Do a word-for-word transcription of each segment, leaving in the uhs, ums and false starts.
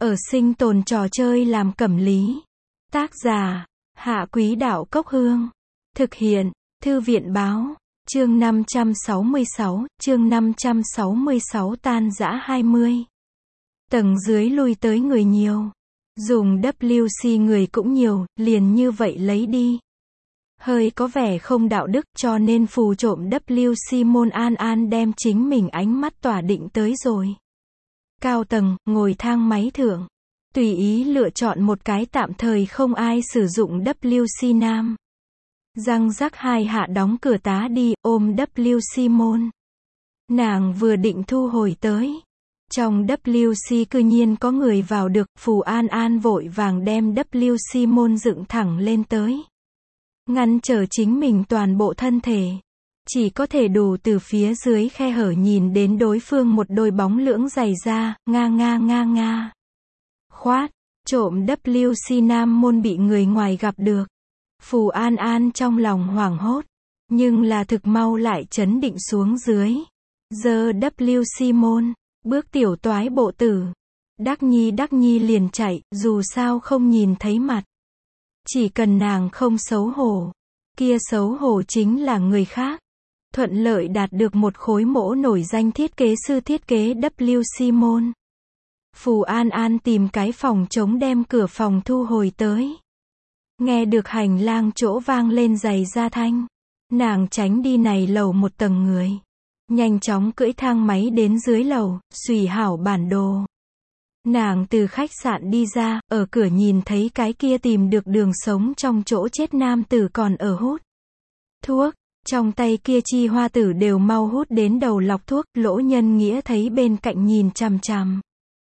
Ở sinh tồn trò chơi làm cẩm lý. Tác giả, Hạ Quý Đạo Cốc Hương. Thực hiện, Thư viện Báo. Chương năm trăm sáu mươi sáu, chương năm trăm sáu mươi sáu tan rã hai mươi. Tầng dưới lui tới người nhiều. Dùng W C người cũng nhiều, liền như vậy lấy đi. Hơi có vẻ không đạo đức cho nên phù trộm W C môn An An đem chính mình ánh mắt tỏa định tới rồi. Cao tầng, ngồi thang máy thượng. Tùy ý lựa chọn một cái tạm thời không ai sử dụng W C nam. Răng rắc hai hạ đóng cửa tá đi, ôm W C môn. Nàng vừa định thu hồi tới. Trong W C cư nhiên có người vào được, Phù An An vội vàng đem W C môn dựng thẳng lên tới. Ngăn trở chính mình toàn bộ thân thể. Chỉ có thể đủ từ phía dưới khe hở nhìn đến đối phương một đôi bóng lưỡng dày da, nga nga nga nga. Khoát, trộm W C nam môn bị người ngoài gặp được. Phù An An trong lòng hoảng hốt, nhưng là thực mau lại chấn định xuống dưới. Giơ W C môn, bước tiểu toái bộ tử. Đắc Nhi Đắc Nhi liền chạy, dù sao không nhìn thấy mặt. Chỉ cần nàng không xấu hổ, kia xấu hổ chính là người khác. Thuận lợi đạt được một khối mỗ nổi danh thiết kế sư thiết kế W C môn. Phù An An tìm cái phòng trống đem cửa phòng thu hồi tới. Nghe được hành lang chỗ vang lên giày da thanh. Nàng tránh đi này lầu một tầng người. Nhanh chóng cưỡi thang máy đến dưới lầu, xùy hảo bản đồ. Nàng từ khách sạn đi ra, ở cửa nhìn thấy cái kia tìm được đường sống trong chỗ chết nam tử còn ở hút thuốc. Trong tay kia chi hoa tử đều mau hút đến đầu lọc thuốc, Lỗ Nhân Nghĩa thấy bên cạnh nhìn chằm chằm.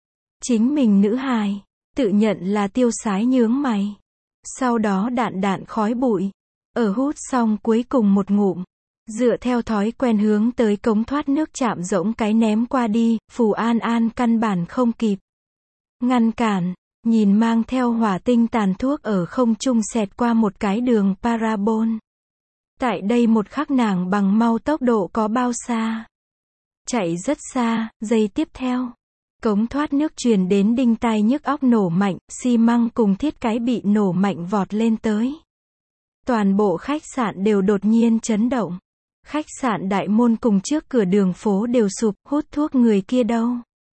Chính mình nữ hài, tự nhận là tiêu sái nhướng mày. Sau đó đạn đạn khói bụi. Ở hút xong cuối cùng một ngụm. Dựa theo thói quen hướng tới cống thoát nước chạm rỗng cái ném qua đi, Phù An An căn bản không kịp ngăn cản, nhìn mang theo hỏa tinh tàn thuốc ở không trung xẹt qua một cái đường parabol. Tại đây một khắc nàng bằng mau tốc độ có bao xa? Chạy rất xa, giây tiếp theo. Cống thoát nước truyền đến đinh tai nhức óc nổ mạnh, xi măng cùng thiết cái bị nổ mạnh vọt lên tới. Toàn bộ khách sạn đều đột nhiên chấn động. Khách sạn đại môn cùng trước cửa đường phố đều sụp, hút thuốc người kia đâu?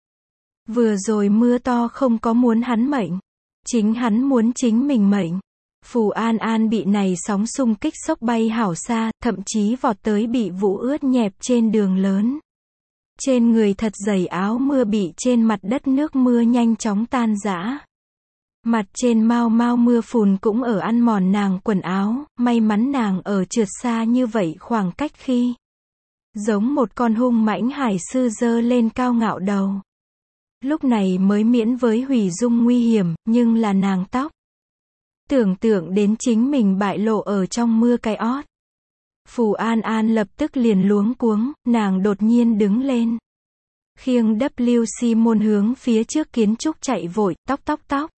Vừa rồi mưa to không có muốn hắn mệnh. Chính hắn muốn chính mình mệnh. Phù An An bị này sóng xung kích sốc bay hảo xa, thậm chí vọt tới bị vũ ướt nhẹp trên đường lớn. Trên người thật dày áo mưa bị trên mặt đất nước mưa nhanh chóng tan rã. Mặt trên mau mau mưa phùn cũng ở ăn mòn nàng quần áo, may mắn nàng ở trượt xa như vậy khoảng cách khi. Giống một con hung mãnh hải sư giơ lên cao ngạo đầu. Lúc này mới miễn với hủy dung nguy hiểm, nhưng là nàng tóc. Tưởng tượng đến chính mình bại lộ ở trong mưa cái ót. Phù An An lập tức liền luống cuống, nàng đột nhiên đứng lên. Khiêng W C môn hướng phía trước kiến trúc chạy vội, tóc tóc tóc.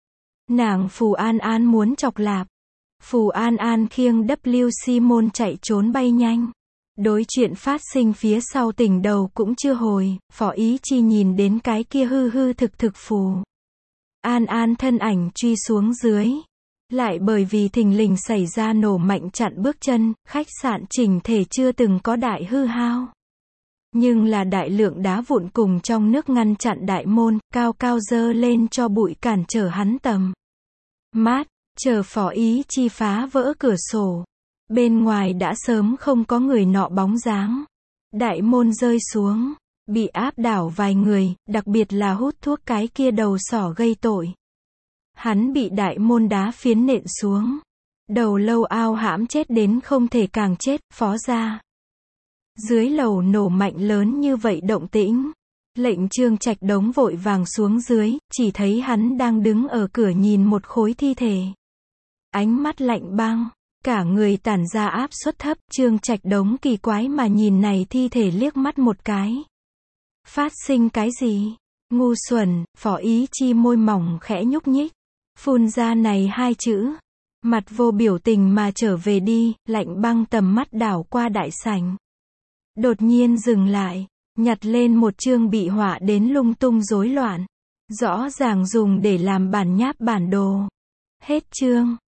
Nàng Phù An An muốn chọc lạp. Phù An An khiêng W C môn chạy trốn bay nhanh. Đối chuyện phát sinh phía sau tỉnh đầu cũng chưa hồi, Phó Ý Chi nhìn đến cái kia hư hư thực thực Phù An An thân ảnh truy xuống dưới. Lại bởi vì thình lình xảy ra nổ mạnh chặn bước chân, khách sạn chỉnh thể chưa từng có đại hư hao. Nhưng là đại lượng đá vụn cùng trong nước ngăn chặn đại môn, cao cao dơ lên cho bụi cản trở hắn tầm mát, chờ Phó Ý Chi phá vỡ cửa sổ. Bên ngoài đã sớm không có người nọ bóng dáng. Đại môn rơi xuống, bị áp đảo vài người, đặc biệt là hút thuốc cái kia đầu sỏ gây tội. Hắn bị đại môn đá phiến nện xuống. Đầu lâu ao hãm chết đến không thể càng chết, phó ra. Dưới lầu nổ mạnh lớn như vậy động tĩnh. Lệnh Trương Trạch Đống vội vàng xuống dưới, chỉ thấy hắn đang đứng ở cửa nhìn một khối thi thể. Ánh mắt lạnh băng, cả người tản ra áp suất thấp, Trương Trạch Đống kỳ quái mà nhìn này thi thể liếc mắt một cái. Phát sinh cái gì? Ngu xuẩn, Phó Ý Chi môi mỏng khẽ nhúc nhích. Phun ra này hai chữ. Mặt vô biểu tình mà trở về đi, lạnh băng tầm mắt đảo qua đại sảnh. Đột nhiên dừng lại, nhặt lên một chương bị họa đến lung tung rối loạn. Rõ ràng dùng để làm bản nháp bản đồ. Hết chương.